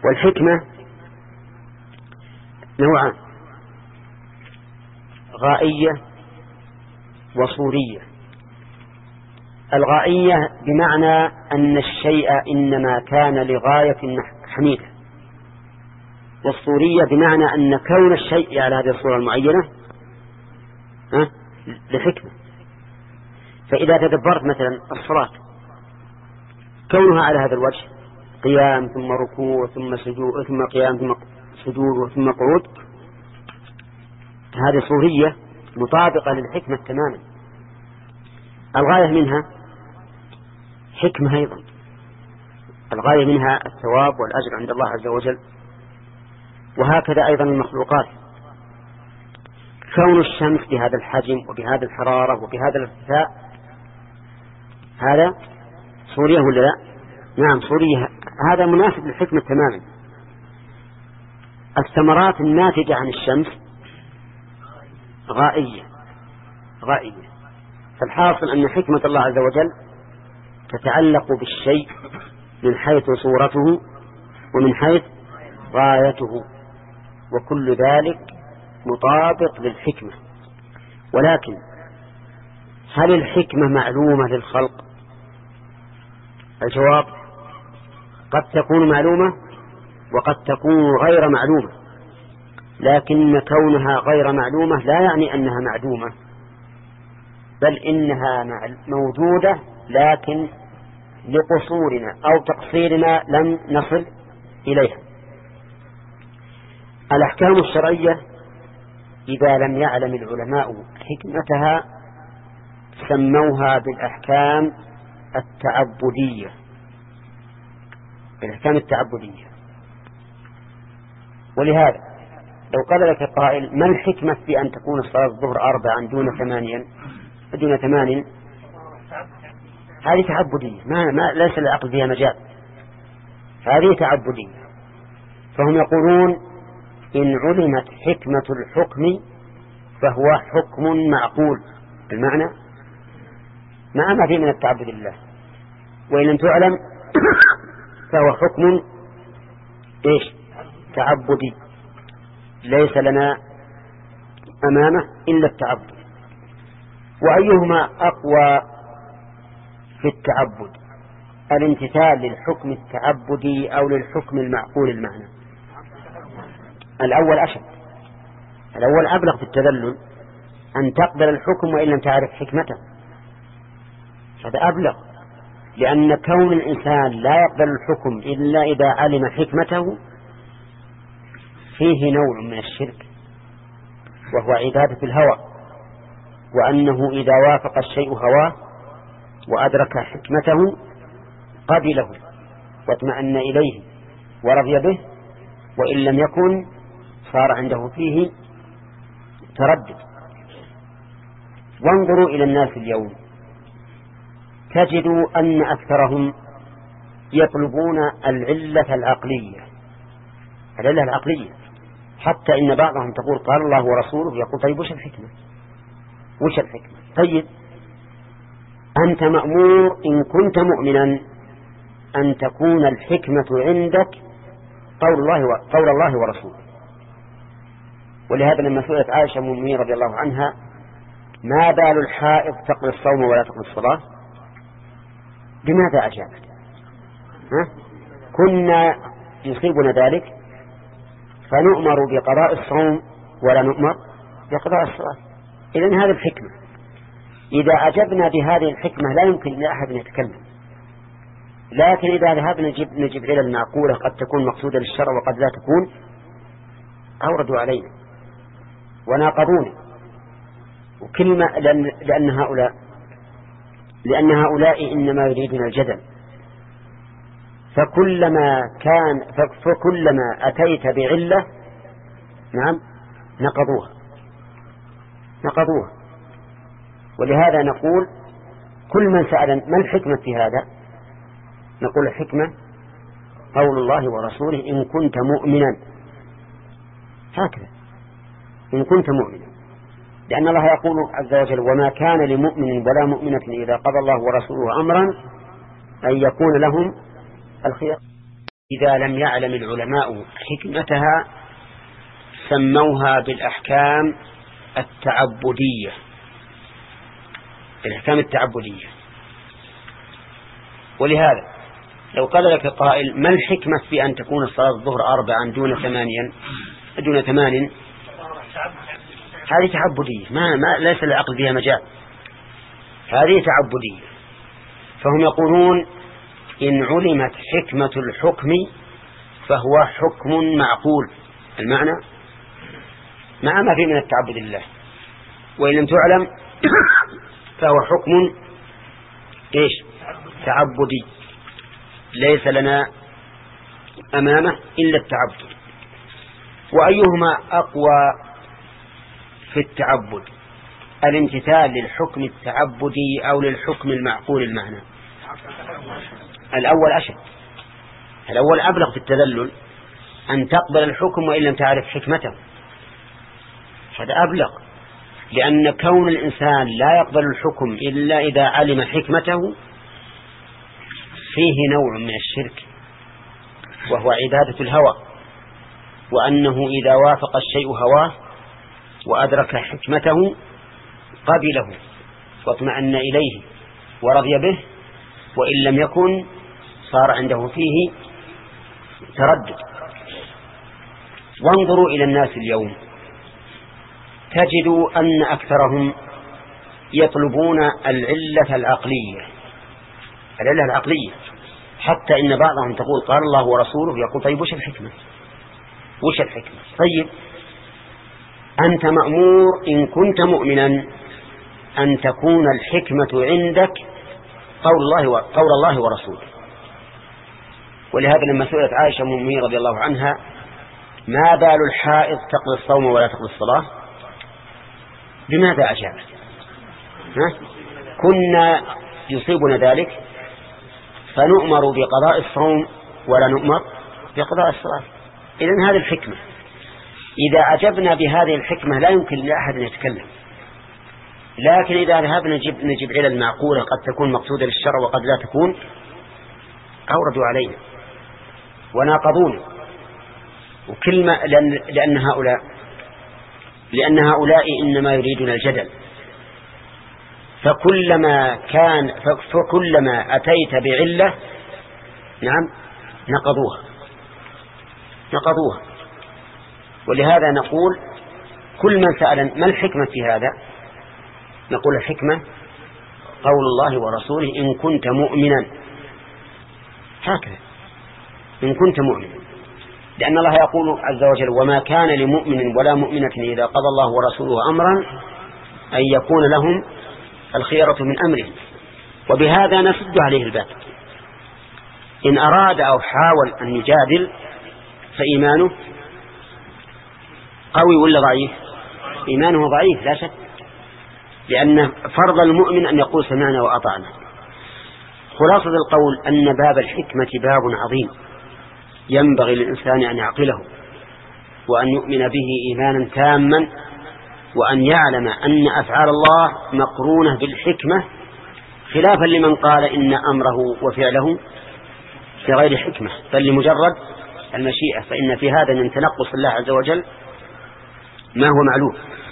والحكمة نوعان: غائية وصورية. الغائية بمعنى أن الشيء إنما كان لغاية حميدة، والصورية بمعنى أن كون الشيء على هذه الصورة المعينة لحكمة. فإذا تدبرت مثلا الصلاة كونها على هذا الوجه، قيام ثم ركوع ثم سجود ثم قيام ثم سجود ثم قعود، هذه صورية مطابقة للحكمة تماما. الغاية منها حكمة أيضا، الغاية منها الثواب والأجر عند الله عز وجل. وهكذا أيضا المخلوقات، كون الشمس بهذا الحجم وبهذا الحرارة وبهذا الارتفاع، هذا صورية ولا لا؟ نعم صورية، هذا مناسب للحكمة تماما. الثمرات الناتجة عن الشمس غائية. فالحاصل أن حكمة الله عز وجل تتعلق بالشيء من حيث صورته ومن حيث غايته، وكل ذلك مطابق للحكمة. ولكن هل الحكمة معلومة للخلق؟ الجواب: قد تكون معلومة وقد تكون غير معلومة، لكن كونها غير معلومة لا يعني أنها معدومة، بل إنها موجودة، لكن لقصورنا أو تقصيرنا لم نصل إليها. الأحكام الشرعية إذا لم يعلم العلماء حكمتها سموها بالأحكام التعبدية. الأحكام التعبدية. ولهذا لو قال لك قائل: ما الحكمة في أن تكون صلاة الظهر 4 دون 8؟ هذه تعبدية، ما ليس العقل فيها مجال، هذه تعبدية. فهم يقولون: إن علمت حكمة الحكم فهو حكم معقول، المعنى ما فيه من التعبد لله، وإن لم تعلم فهو حكم تعبدي، ليس لنا أمامه إلا التعبد. وأيهما أقوى في التعبد، الامتثال للحكم التعبدي أو للحكم المعقول المعنى؟ الأول أشد، الأول أبلغ في التذلل، أن تقبل الحكم وإن لم تعرف حكمته، هذا أبلغ، لأن كون الإنسان لا يقبل الحكم إلا إذا علم حكمته فيه نوع من الشرك، وهو عبادة الهوى، وأنه إذا وافق الشيء هواه وأدرك حكمته قبله واطمأن إليه ورضي به، وإن لم يكن صار عنده فيه تردد. وانظروا إلى الناس اليوم تجدوا أن أكثرهم يطلبون العلة العقلية، حتى إن بعضهم تقول قال الله ورسوله، يقول طيب وش الحكمة؟ طيب أنت مأمور إن كنت مؤمنا أن تكون الحكمة عندك قول الله ورسوله. ولهذا لما سئلت عائشة أم المؤمنين رضي الله عنها: ما بال الحائض تقضي الصوم ولا تقضي الصلاة؟ بماذا أجابت؟ كنا يصيبنا ذلك فنؤمر بقضاء الصوم ولا نؤمر بقضاء الصلاة. إذن هذه الحكمة، إذا أجبنا بهذه الحكمة لا يمكن لأحد أن يتكلم. لكن إذا ذهبنا نجيب إلى المعقولة قد تكون مقصودة للشرع وقد لا تكون، أوردوا علينا وناقضونا. وكلمة لأن هؤلاء إنما يريدون الجدل، فكلما أتيت بعلة نقضوها. ولهذا نقول كل من سأل ما الحكمة في هذا نقول الحكمة قول الله ورسوله إن كنت مؤمنا، هكذا إن كنت مؤمنا، لأن الله يقول عز وجل: وما كان لمؤمن ولا مؤمنة إذا قضى الله ورسوله أمرا أن يكون لهم الخيار. إذا لم يعلم العلماء حكمتها سموها بالأحكام التعبدية، الأحكام التعبدية. ولهذا لو قال لك قائل ما الحكمة في أن تكون الصلاة الظهر 4 دون 8، هذه تعبدية، ليس العقل فيها مجال، هذه تعبدية. فهم يقولون إن علمت حكمة الحكم فهو حكم معقول المعنى مع ما فيه من التعبد لله، وإن لم تعلم فهو حكم تعبدي ليس لنا أمامه إلا التعبد. وأيهما أقوى في التعبد، الامتثال للحكم التعبدي أو للحكم المعقول المعنى؟ الأول أشد، الأول أبلغ في التذلل، أن تقبل الحكم وإن لم تعرف حكمته، هذا أبلغ، لأن كون الإنسان لا يقبل الحكم إلا إذا علم حكمته فيه نوع من الشرك، وهو عبادة الهوى، وأنه إذا وافق الشيء هواه وأدرك حكمته قبله واطمأن إليه ورضي به، وإن لم يكن صار عنده فيه تردد. وانظروا إلى الناس اليوم تجدوا أن أكثرهم يطلبون العلة العقلية، العلة العقلية، حتى إن بعضهم تقول قال الله ورسوله، يقول طيب وش الحكمة؟ وش الحكمة؟ طيب أنت مأمور إن كنت مؤمنا أن تكون الحكمة عندك قول الله ورسوله. ولهذا لما سئلت عائشة أم المؤمنين رضي الله عنها ما بال الحائض تقضي الصوم ولا تقضي الصلاة، بماذا أجابت؟ كنا يصيبنا ذلك فنؤمر بقضاء الصوم ولا نؤمر بقضاء الصلاة. إذن هذه الحكمة، إذا عجبنا بهذه الحكمة لا يمكن لأحد أن يتكلم. لكن إذا ذهبنا نجيب علل المعقولة قد تكون مقصودة للشرع وقد لا تكون، أوردوا علينا وناقضونا. وكلمة لأن هؤلاء إنما يريدون الجدل، فكلما أتيت بعلة نقضوها. ولهذا نقول كل من سأل ما الحكمة في هذا نقول الحكمة قول الله ورسوله إن كنت مؤمنا، هكذا إن كنت مؤمنا، لأن الله يقول عز وجل وما كان لمؤمن ولا مؤمنة إذا قضى الله ورسوله أمرا أن يكون لهم الخيرة من أمرهم. وبهذا نسد عليه الباب. إن أراد أو حاول أن يجادل فإيمانه قوي ولا ضعيف؟ إيمانه ضعيف لا شك، لأن فرض المؤمن أن يقول سمعنا وأطعنا. خلاصة القول أن باب الحكمة باب عظيم ينبغي للإنسان أن يعقله وأن يؤمن به إيمانا تاما، وأن يعلم أن أفعال الله مقرونة بالحكمة، خلافا لمن قال إن أمره وفعله بغير حكمة بل لمجرد المشيئة، فإن في هذا من تنقص الله عز وجل ما هو معلوم.